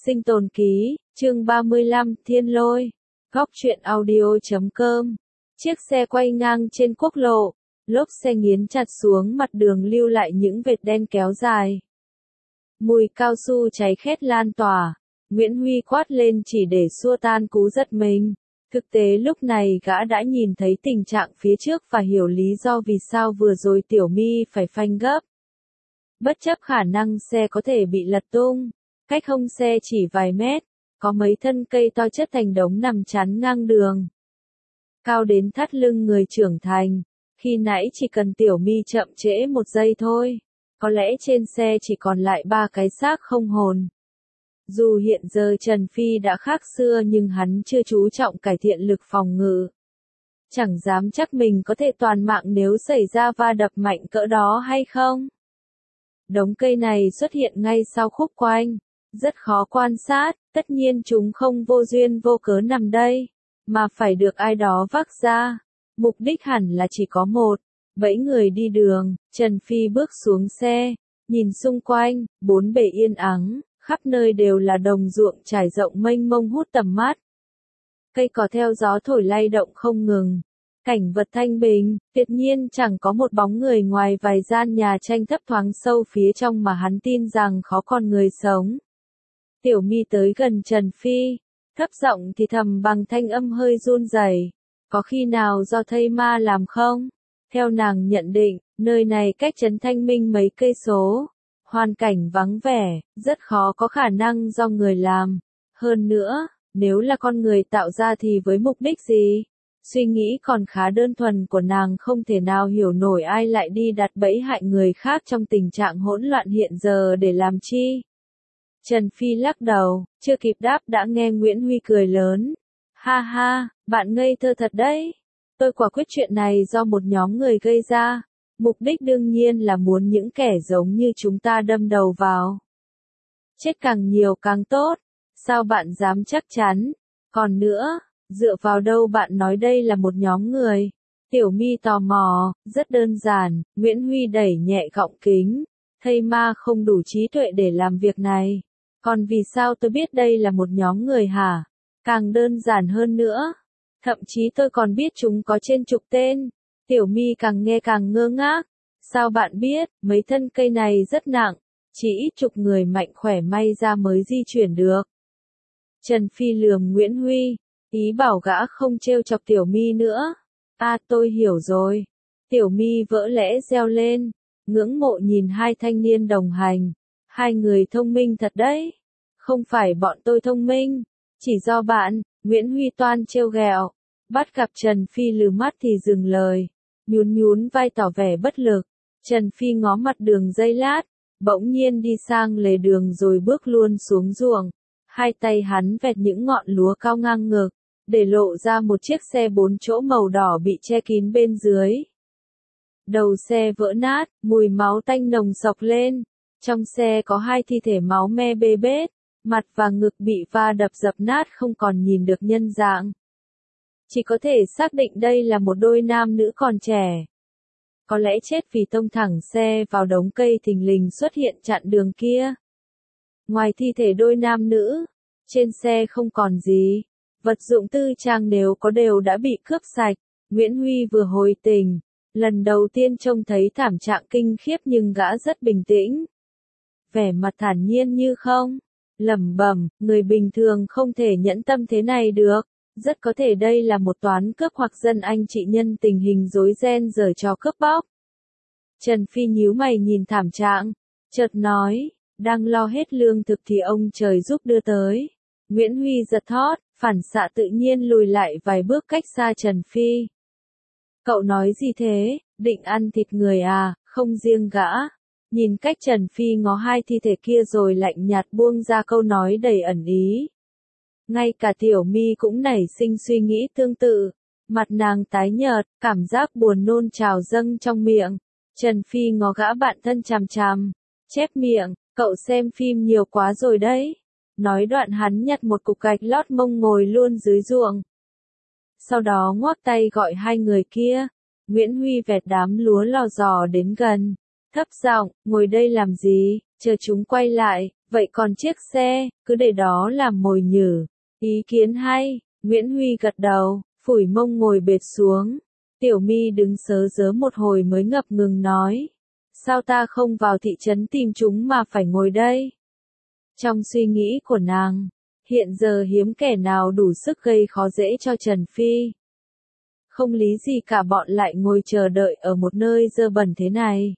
Sinh tồn ký, chương 35, Thiên Lôi. Góc truyện audio.com. Chiếc xe quay ngang trên quốc lộ, lốp xe nghiến chặt xuống mặt đường lưu lại những vệt đen kéo dài. Mùi cao su cháy khét lan tỏa, Nguyễn Huy quát lên chỉ để xua tan cú giật mình. Thực tế lúc này gã đã nhìn thấy tình trạng phía trước và hiểu lý do vì sao vừa rồi Tiểu My phải phanh gấp. Bất chấp khả năng xe có thể bị lật tung, cách hông xe chỉ vài mét, có mấy thân cây to chất thành đống nằm chắn ngang đường. Cao đến thắt lưng người trưởng thành, khi nãy chỉ cần Tiểu My chậm trễ một giây thôi, có lẽ trên xe chỉ còn lại 3 cái xác không hồn. Dù hiện giờ Trần Phi đã khác xưa nhưng hắn chưa chú trọng cải thiện lực phòng ngự. Chẳng dám chắc mình có thể toàn mạng nếu xảy ra va đập mạnh cỡ đó hay không. Đống cây này xuất hiện ngay sau khúc quanh, rất khó quan sát, tất nhiên chúng không vô duyên vô cớ nằm đây, mà phải được ai đó vác ra. Mục đích hẳn là chỉ có một, bẫy người đi đường. Trần Phi bước xuống xe, nhìn xung quanh, bốn bề yên ắng, khắp nơi đều là đồng ruộng trải rộng mênh mông hút tầm mắt. Cây cỏ theo gió thổi lay động không ngừng. Cảnh vật thanh bình, tuyệt nhiên chẳng có một bóng người ngoài vài gian nhà tranh thấp thoáng sâu phía trong mà hắn tin rằng khó còn người sống. Tiểu My tới gần Trần Phi, thấp giọng thì thầm bằng thanh âm hơi run rẩy. Có khi nào do thây ma làm không? Theo nàng nhận định, nơi này cách trấn Thanh Minh mấy cây số, hoàn cảnh vắng vẻ, rất khó có khả năng do người làm. Hơn nữa, nếu là con người tạo ra thì với mục đích gì? Suy nghĩ còn khá đơn thuần của nàng không thể nào hiểu nổi ai lại đi đặt bẫy hại người khác trong tình trạng hỗn loạn hiện giờ để làm chi. Trần Phi lắc đầu, chưa kịp đáp đã nghe Nguyễn Huy cười lớn. Ha ha, bạn ngây thơ thật đấy. Tôi quả quyết chuyện này do một nhóm người gây ra. Mục đích đương nhiên là muốn những kẻ giống như chúng ta đâm đầu vào. Chết càng nhiều càng tốt. Sao bạn dám chắc chắn? Còn nữa, dựa vào đâu bạn nói đây là một nhóm người? Tiểu My tò mò, rất đơn giản, Nguyễn Huy đẩy nhẹ gọng kính. Thây ma không đủ trí tuệ để làm việc này. Còn vì sao tôi biết đây là một nhóm người hả? Càng đơn giản hơn nữa. Thậm chí tôi còn biết chúng có trên chục tên. Tiểu My càng nghe càng ngơ ngác. Sao bạn biết, mấy thân cây này rất nặng, chỉ ít chục người mạnh khỏe may ra mới di chuyển được. Trần Phi lườm Nguyễn Huy, ý bảo gã không trêu chọc Tiểu My nữa. À tôi hiểu rồi. Tiểu My vỡ lẽ reo lên, ngưỡng mộ nhìn hai thanh niên đồng hành. Hai người thông minh thật đấy. Không phải bọn tôi thông minh, chỉ do bạn. Nguyễn Huy toan trêu ghẹo. Bắt gặp Trần Phi lừ mắt thì dừng lời, nhún nhún vai tỏ vẻ bất lực. Trần Phi ngó mặt đường giây lát, bỗng nhiên đi sang lề đường rồi bước luôn xuống ruộng. Hai tay hắn vẹt những ngọn lúa cao ngang ngực, để lộ ra một chiếc xe 4 chỗ màu đỏ bị che kín bên dưới. Đầu xe vỡ nát, mùi máu tanh nồng sộc lên. Trong xe có hai thi thể máu me bê bết, mặt và ngực bị va đập dập nát không còn nhìn được nhân dạng. Chỉ có thể xác định đây là một đôi nam nữ còn trẻ. Có lẽ chết vì tông thẳng xe vào đống cây thình lình xuất hiện chặn đường kia. Ngoài thi thể đôi nam nữ, trên xe không còn gì. Vật dụng tư trang nếu có đều đã bị cướp sạch. Nguyễn Huy vừa hồi tỉnh, lần đầu tiên trông thấy thảm trạng kinh khiếp nhưng gã rất bình tĩnh. Vẻ mặt thản nhiên như không. Lẩm bẩm, người bình thường không thể nhẫn tâm thế này được. Rất có thể đây là một toán cướp hoặc dân anh chị nhân tình hình rối ren giở trò cướp bóc. Trần Phi nhíu mày nhìn thảm trạng, chợt nói, đang lo hết lương thực thì ông trời giúp đưa tới. Nguyễn Huy giật thót, phản xạ tự nhiên lùi lại vài bước cách xa Trần Phi. Cậu nói gì thế, định ăn thịt người à, không riêng gã. Nhìn cách Trần Phi ngó hai thi thể kia rồi lạnh nhạt buông ra câu nói đầy ẩn ý. Ngay cả Tiểu My cũng nảy sinh suy nghĩ tương tự. Mặt nàng tái nhợt, cảm giác buồn nôn trào dâng trong miệng. Trần Phi ngó gã bạn thân chằm chằm, chép miệng, cậu xem phim nhiều quá rồi đấy. Nói đoạn hắn nhặt một cục gạch lót mông ngồi luôn dưới ruộng. Sau đó ngoắc tay gọi hai người kia. Nguyễn Huy vẹt đám lúa lò dò đến gần, thấp giọng, ngồi đây làm gì? chờ chúng quay lại, vậy còn chiếc xe, cứ để đó làm mồi nhử. Ý kiến hay, Nguyễn Huy gật đầu, phủi mông ngồi bệt xuống. Tiểu My đứng sớ rớ một hồi mới ngập ngừng nói. Sao ta không vào thị trấn tìm chúng mà phải ngồi đây? Trong suy nghĩ của nàng, hiện giờ hiếm kẻ nào đủ sức gây khó dễ cho Trần Phi. Không lý gì cả bọn lại ngồi chờ đợi ở một nơi dơ bẩn thế này.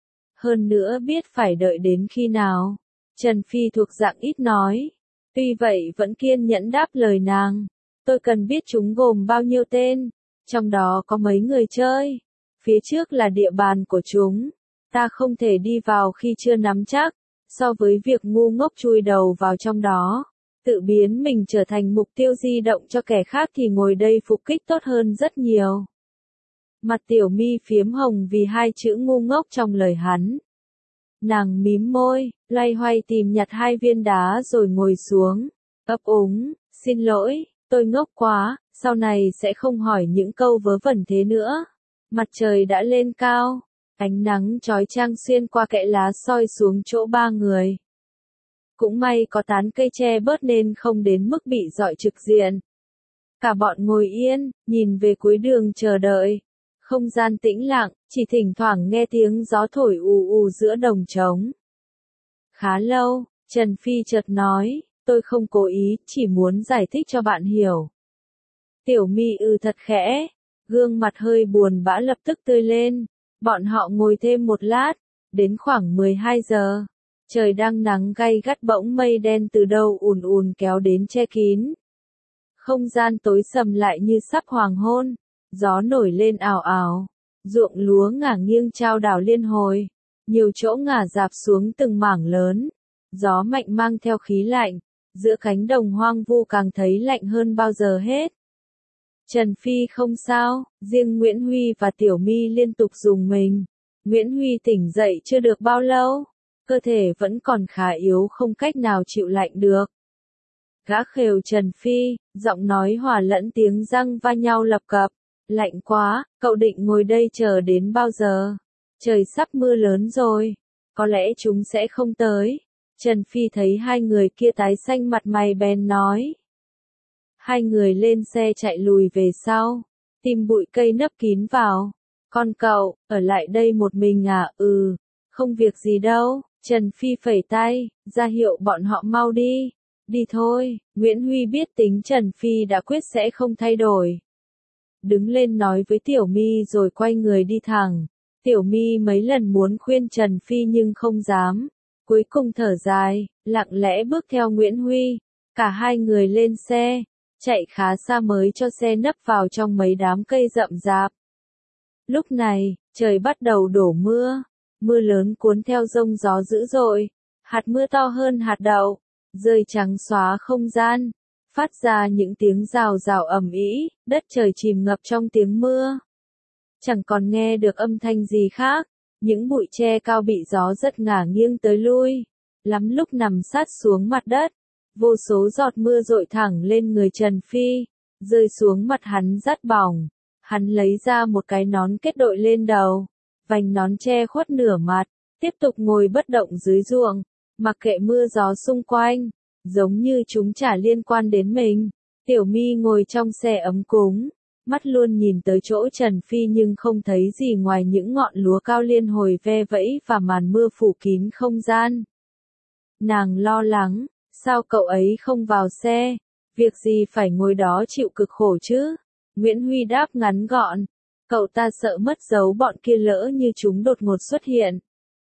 Hơn nữa biết phải đợi đến khi nào. Trần Phi thuộc dạng ít nói. Tuy vậy vẫn kiên nhẫn đáp lời nàng. Tôi cần biết chúng gồm bao nhiêu tên. Trong đó có mấy người chơi. Phía trước là địa bàn của chúng. Ta không thể đi vào khi chưa nắm chắc. So với việc ngu ngốc chui đầu vào trong đó, tự biến mình trở thành mục tiêu di động cho kẻ khác thì ngồi đây phục kích tốt hơn rất nhiều. Mặt Tiểu My phiếm hồng vì hai chữ ngu ngốc trong lời hắn. Nàng mím môi, loay hoay tìm nhặt hai viên đá rồi ngồi xuống, ấp úng, xin lỗi, tôi ngốc quá, sau này sẽ không hỏi những câu vớ vẩn thế nữa. Mặt trời đã lên cao, ánh nắng chói chang xuyên qua kẽ lá soi xuống chỗ ba người. Cũng may có tán cây che bớt nên không đến mức bị rọi trực diện. Cả bọn ngồi yên, nhìn về cuối đường chờ đợi. Không gian tĩnh lặng, chỉ thỉnh thoảng nghe tiếng gió thổi ù ù giữa đồng trống. Khá lâu, Trần Phi chợt nói, tôi không cố ý, chỉ muốn giải thích cho bạn hiểu. Tiểu My thật khẽ, gương mặt hơi buồn bã lập tức tươi lên. Bọn họ ngồi thêm một lát, đến khoảng 12 giờ. Trời đang nắng gay gắt bỗng mây đen từ đâu ùn ùn kéo đến che kín. Không gian tối sầm lại như sắp hoàng hôn, gió nổi lên ào ào, ruộng lúa ngả nghiêng chao đảo liên hồi, nhiều chỗ ngả rạp xuống từng mảng lớn, gió mạnh mang theo khí lạnh, giữa cánh đồng hoang vu càng thấy lạnh hơn bao giờ hết. Trần Phi không sao, riêng Nguyễn Huy và Tiểu My liên tục rùng mình. Nguyễn Huy tỉnh dậy chưa được bao lâu, cơ thể vẫn còn khá yếu không cách nào chịu lạnh được. Gã khều Trần Phi, giọng nói hòa lẫn tiếng răng va nhau lập cập. Lạnh quá, cậu định ngồi đây chờ đến bao giờ? Trời sắp mưa lớn rồi, có lẽ chúng sẽ không tới. Trần Phi thấy hai người kia tái xanh mặt mày bèn nói. Hai người lên xe chạy lùi về sau, tìm bụi cây nấp kín vào. Con cậu, ở lại đây một mình à? Không việc gì đâu. Trần Phi phẩy tay, ra hiệu bọn họ mau đi. Đi thôi, Nguyễn Huy biết tính Trần Phi đã quyết sẽ không thay đổi. Đứng lên nói với Tiểu My rồi quay người đi thẳng. Tiểu My mấy lần muốn khuyên Trần Phi nhưng không dám. Cuối cùng thở dài, lặng lẽ bước theo Nguyễn Huy. Cả hai người lên xe, chạy khá xa mới cho xe nấp vào trong mấy đám cây rậm rạp. Lúc này, trời bắt đầu đổ mưa. Mưa lớn cuốn theo giông gió dữ dội. Hạt mưa to hơn hạt đậu, rơi trắng xóa không gian, phát ra những tiếng rào rào ầm ĩ, đất trời chìm ngập trong tiếng mưa. Chẳng còn nghe được âm thanh gì khác, những bụi tre cao bị gió rất ngả nghiêng tới lui, lắm lúc nằm sát xuống mặt đất. Vô số giọt mưa dội thẳng lên người Trần Phi, rơi xuống mặt hắn rát bỏng. Hắn lấy ra một cái nón kết đội lên đầu, vành nón che khuất nửa mặt, tiếp tục ngồi bất động dưới ruộng, mặc kệ mưa gió xung quanh, giống như chúng chả liên quan đến mình. Tiểu My ngồi trong xe ấm cúng, mắt luôn nhìn tới chỗ Trần Phi nhưng không thấy gì ngoài những ngọn lúa cao liên hồi ve vẫy và màn mưa phủ kín không gian. Nàng lo lắng, sao cậu ấy không vào xe, việc gì phải ngồi đó chịu cực khổ chứ? Nguyễn Huy đáp ngắn gọn, cậu ta sợ mất dấu bọn kia lỡ như chúng đột ngột xuất hiện.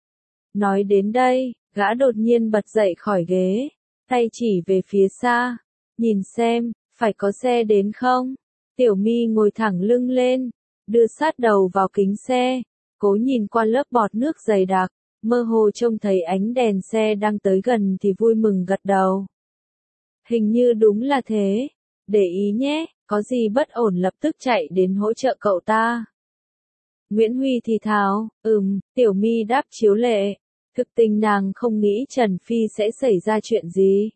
Nói đến đây, gã đột nhiên bật dậy khỏi ghế, tay chỉ về phía xa, nhìn xem, phải có xe đến không? Tiểu My ngồi thẳng lưng lên, đưa sát đầu vào kính xe, cố nhìn qua lớp bọt nước dày đặc, mơ hồ trông thấy ánh đèn xe đang tới gần thì vui mừng gật đầu. Hình như đúng là thế, để ý nhé, có gì bất ổn lập tức chạy đến hỗ trợ cậu ta. Nguyễn Huy thì thào, Tiểu My đáp chiếu lệ, thực tình nàng không nghĩ Trần Phi sẽ xảy ra chuyện gì.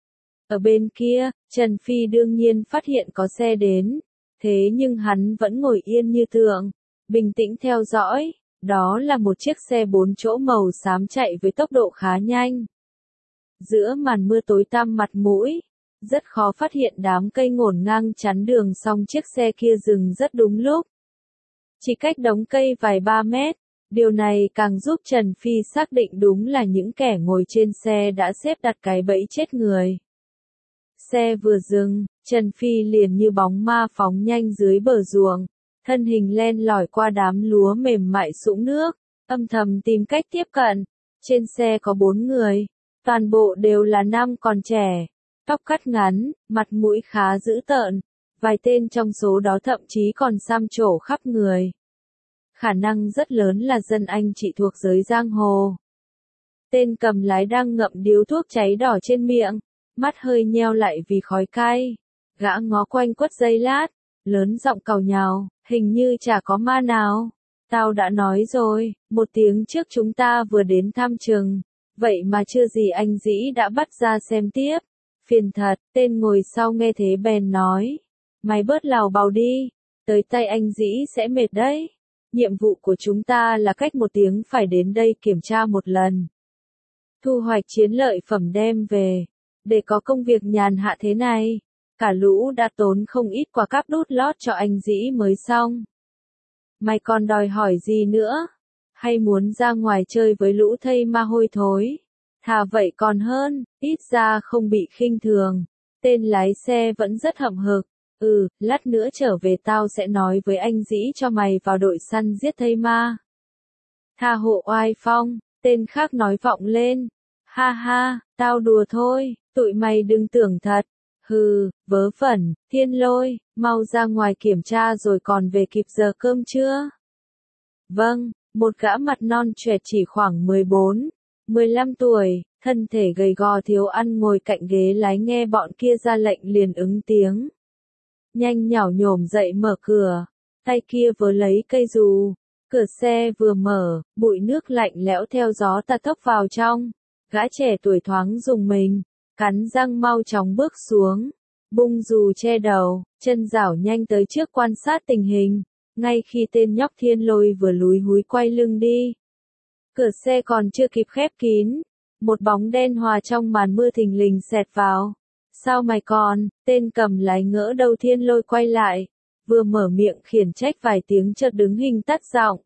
Ở bên kia, Trần Phi đương nhiên phát hiện có xe đến, thế nhưng hắn vẫn ngồi yên như tượng, bình tĩnh theo dõi, Đó là một chiếc xe 4 chỗ màu xám chạy với tốc độ khá nhanh. Giữa màn mưa tối tăm mặt mũi, rất khó phát hiện đám cây ngổn ngang chắn đường, song chiếc xe kia dừng rất đúng lúc. Chỉ cách đống cây vài ba mét, điều này càng giúp Trần Phi xác định đúng là những kẻ ngồi trên xe đã xếp đặt cái bẫy chết người. Xe vừa dừng, Trần Phi liền như bóng ma phóng nhanh dưới bờ ruộng, thân hình len lỏi qua đám lúa mềm mại sũng nước, âm thầm tìm cách tiếp cận. Trên xe có 4 người, toàn bộ đều là nam còn trẻ, tóc cắt ngắn, mặt mũi khá dữ tợn, vài tên trong số đó thậm chí còn xăm trổ khắp người. Khả năng rất lớn là dân anh chị thuộc giới giang hồ. Tên cầm lái đang ngậm điếu thuốc cháy đỏ trên miệng, mắt hơi nheo lại vì khói cay. Gã ngó quanh quất giây lát, lớn giọng càu nhàu, hình như chả có ma nào. Tao đã nói rồi, 1 tiếng trước chúng ta vừa đến thăm trường, vậy mà chưa gì anh Dĩ đã bắt ra xem tiếp. Phiền thật, tên ngồi sau nghe thế bèn nói. Mày bớt lào bào đi, tới tay anh Dĩ sẽ mệt đấy. Nhiệm vụ của chúng ta là cách 1 tiếng phải đến đây kiểm tra 1 lần. Thu hoạch chiến lợi phẩm đem về. Để có công việc nhàn hạ thế này, cả lũ đã tốn không ít quả cáp đút lót cho anh Dĩ mới xong. Mày còn đòi hỏi gì nữa? Hay muốn ra ngoài chơi với lũ thây ma hôi thối? Thà vậy còn hơn, ít ra không bị khinh thường. Tên lái xe vẫn rất hậm hực. Lát nữa trở về tao sẽ nói với anh Dĩ cho mày vào đội săn giết thây ma. Tha hộ oai phong, tên khác nói vọng lên. Ha ha, tao đùa thôi, tụi mày đừng tưởng thật. Hừ, vớ vẩn, Thiên Lôi, mau ra ngoài kiểm tra rồi còn về kịp giờ cơm chưa? Vâng, một gã mặt non trẻ chỉ khoảng 14, 15 tuổi, thân thể gầy gò thiếu ăn ngồi cạnh ghế lái nghe bọn kia ra lệnh liền ứng tiếng. Nhanh nhảu nhổm dậy mở cửa, tay kia vớ lấy cây dù, cửa xe vừa mở, bụi nước lạnh lẽo theo gió tạt thốc vào trong. Gã trẻ tuổi thoáng rùng mình, cắn răng mau chóng bước xuống, bung dù che đầu, chân rảo nhanh tới trước quan sát tình hình, ngay khi tên nhóc Thiên Lôi vừa lúi húi quay lưng đi. Cửa xe còn chưa kịp khép kín, một bóng đen hòa trong màn mưa thình lình xẹt vào. Sao mày còn, tên cầm lái ngỡ đâu Thiên Lôi quay lại, vừa mở miệng khiển trách vài tiếng chợt đứng hình tắt giọng.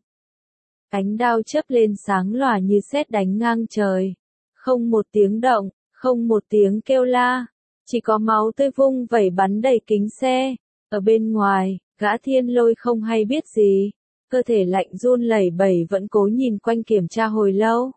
Ánh đao chớp lên sáng lòa như sét đánh ngang trời. Không một tiếng động, không một tiếng kêu la, chỉ có máu tươi vung vẩy bắn đầy kính xe. Ở bên ngoài, gã Thiên Lôi không hay biết gì, cơ thể lạnh run lẩy bẩy vẫn cố nhìn quanh kiểm tra hồi lâu.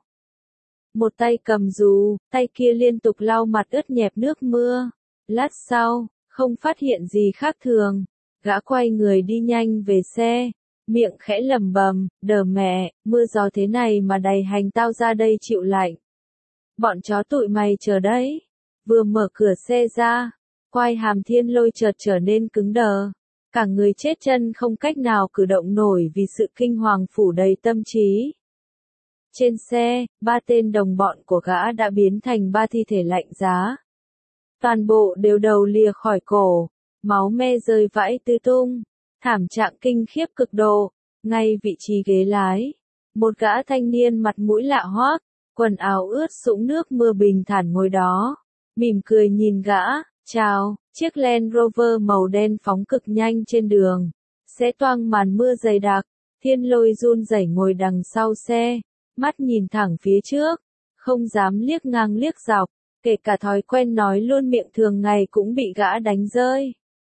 Một tay cầm dù, tay kia liên tục lau mặt ướt nhẹp nước mưa. Lát sau, không phát hiện gì khác thường, gã quay người đi nhanh về xe, miệng khẽ lẩm bẩm, đờ mẹ, mưa gió thế này mà đầy hành tao ra đây chịu lạnh. Bọn chó tụi mày chờ đấy. Vừa mở cửa xe ra, quai hàm Thiên Lôi chợt trở nên cứng đờ. Cả người chết chân không cách nào cử động nổi vì sự kinh hoàng phủ đầy tâm trí. Trên xe, 3 tên đồng bọn của gã đã biến thành 3 thi thể lạnh giá. Toàn bộ đều đầu lìa khỏi cổ, máu me rơi vãi tứ tung, thảm trạng kinh khiếp cực độ. Ngay vị trí ghế lái, một gã thanh niên mặt mũi lạ hoắc, quần áo ướt sũng nước mưa bình thản ngồi đó, mỉm cười nhìn gã. Chào, chiếc Land Rover màu đen phóng cực nhanh trên đường, xé toang màn mưa dày đặc. Thiên Lôi run rẩy ngồi đằng sau xe, mắt nhìn thẳng phía trước, không dám liếc ngang liếc dọc, kể cả thói quen nói luôn miệng thường ngày cũng bị gã đánh rơi.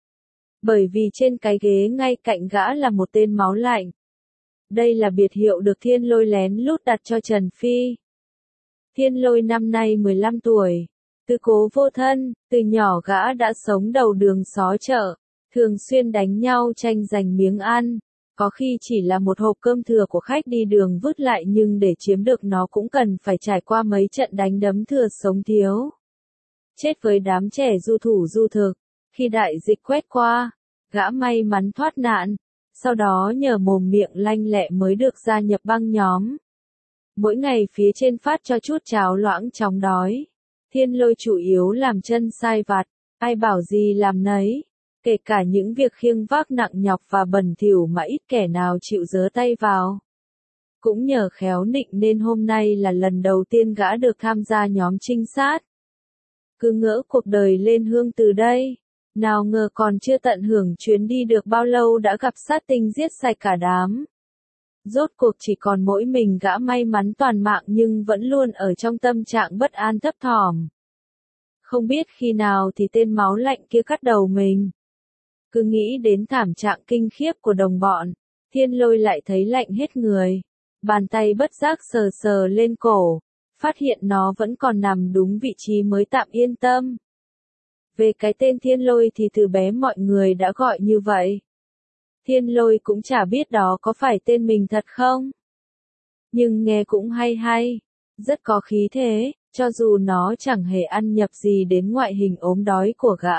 Bởi vì trên cái ghế ngay cạnh gã là một tên máu lạnh. Đây là biệt hiệu được Thiên Lôi lén lút đặt cho Trần Phi. Thiên Lôi năm nay 15 tuổi, tứ cố vô thân, từ nhỏ gã đã sống đầu đường xó chợ, thường xuyên đánh nhau tranh giành miếng ăn, có khi chỉ là một hộp cơm thừa của khách đi đường vứt lại nhưng để chiếm được nó cũng cần phải trải qua mấy trận đánh đấm thừa sống thiếu. Chết với đám trẻ du thủ du thực, khi đại dịch quét qua, gã may mắn thoát nạn, sau đó nhờ mồm miệng lanh lẹ mới được gia nhập băng nhóm. Mỗi ngày phía trên phát cho chút cháo loãng chóng đói. Thiên Lôi chủ yếu làm chân sai vặt, ai bảo gì làm nấy, kể cả những việc khiêng vác nặng nhọc và bẩn thỉu mà ít kẻ nào chịu giơ tay vào. Cũng nhờ khéo nịnh nên hôm nay là lần đầu tiên gã được tham gia nhóm trinh sát. Cứ ngỡ cuộc đời lên hương từ đây, nào ngờ còn chưa tận hưởng chuyến đi được bao lâu đã gặp sát tinh giết sạch cả đám. Rốt cuộc chỉ còn mỗi mình gã may mắn toàn mạng nhưng vẫn luôn ở trong tâm trạng bất an thấp thỏm. Không biết khi nào thì tên máu lạnh kia cắt đầu mình. Cứ nghĩ đến thảm trạng kinh khiếp của đồng bọn, Thiên Lôi lại thấy lạnh hết người. Bàn tay bất giác sờ sờ lên cổ, phát hiện nó vẫn còn nằm đúng vị trí mới tạm yên tâm. Về cái tên Thiên Lôi thì từ bé mọi người đã gọi như vậy. Thiên Lôi cũng chả biết đó có phải tên mình thật không. Nhưng nghe cũng hay hay, rất có khí thế, cho dù nó chẳng hề ăn nhập gì đến ngoại hình ốm đói của gã.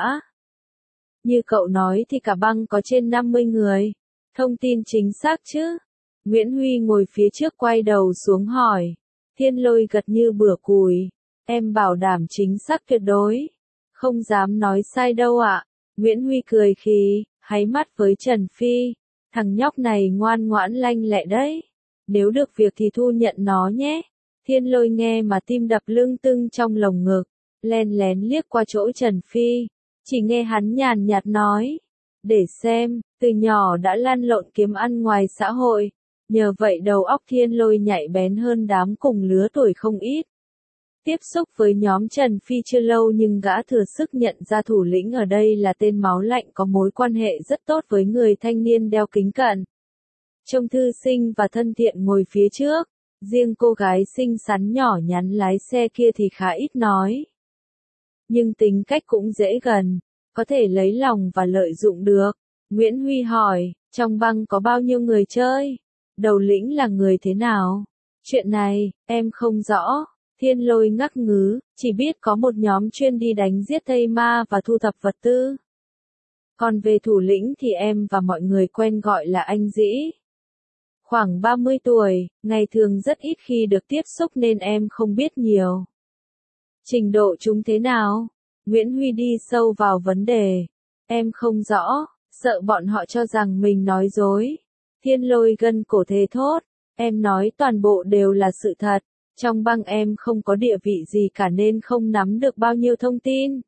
Như cậu nói thì cả băng có trên 50 người. Thông tin chính xác chứ? Nguyễn Huy ngồi phía trước quay đầu xuống hỏi. Thiên Lôi gật như bửa cùi. Em bảo đảm chính xác tuyệt đối. Không dám nói sai đâu ạ. Nguyễn Huy cười khì, háy mắt với Trần Phi. Thằng nhóc này ngoan ngoãn lanh lẹ đấy. Nếu được việc thì thu nhận nó nhé. Thiên Lôi nghe mà tim đập lưng tưng trong lồng ngực. Len lén liếc qua chỗ Trần Phi. Chỉ nghe hắn nhàn nhạt nói. Để xem, từ nhỏ đã lăn lộn kiếm ăn ngoài xã hội. Nhờ vậy đầu óc Thiên Lôi nhạy bén hơn đám cùng lứa tuổi không ít. Tiếp xúc với nhóm Trần Phi chưa lâu nhưng gã thừa sức nhận ra thủ lĩnh ở đây là tên máu lạnh có mối quan hệ rất tốt với người thanh niên đeo kính cận. Trông thư sinh và thân thiện ngồi phía trước, riêng cô gái xinh xắn nhỏ nhắn lái xe kia thì khá ít nói. Nhưng tính cách cũng dễ gần, có thể lấy lòng và lợi dụng được. Nguyễn Huy hỏi, trong băng có bao nhiêu người chơi? Đầu lĩnh là người thế nào? Chuyện này, em không rõ. Thiên Lôi ngắc ngứ, chỉ biết có một nhóm chuyên đi đánh giết thây ma và thu thập vật tư. Còn về thủ lĩnh thì em và mọi người quen gọi là anh Dĩ. Khoảng 30 tuổi, ngày thường rất ít khi được tiếp xúc nên em không biết nhiều. Trình độ chúng thế nào? Nguyễn Huy đi sâu vào vấn đề. Em không rõ, sợ bọn họ cho rằng mình nói dối. Thiên Lôi gân cổ thề thốt. Em nói toàn bộ đều là sự thật. Trong băng em không có địa vị gì cả nên không nắm được bao nhiêu thông tin.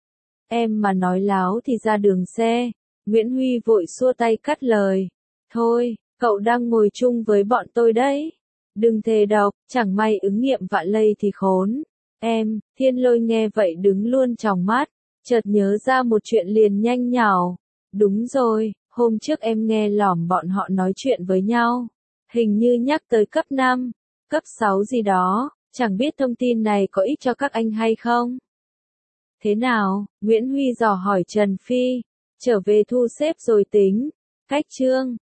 Em mà nói láo thì ra đường xe. Nguyễn Huy vội xua tay cắt lời. Thôi, cậu đang ngồi chung với bọn tôi đấy. Đừng thề độc, chẳng may ứng nghiệm vạ lây thì khốn. Em, Thiên Lôi nghe vậy đứng luôn tròng mắt. Chợt nhớ ra một chuyện liền nhanh nhảu. Đúng rồi, hôm trước em nghe lỏm bọn họ nói chuyện với nhau. Hình như nhắc tới cấp 5. Cấp 6 gì đó, chẳng biết thông tin này có ích cho các anh hay không? Thế nào? Nguyễn Huy dò hỏi Trần Phi. Trở về thu xếp rồi tính. Cách chương.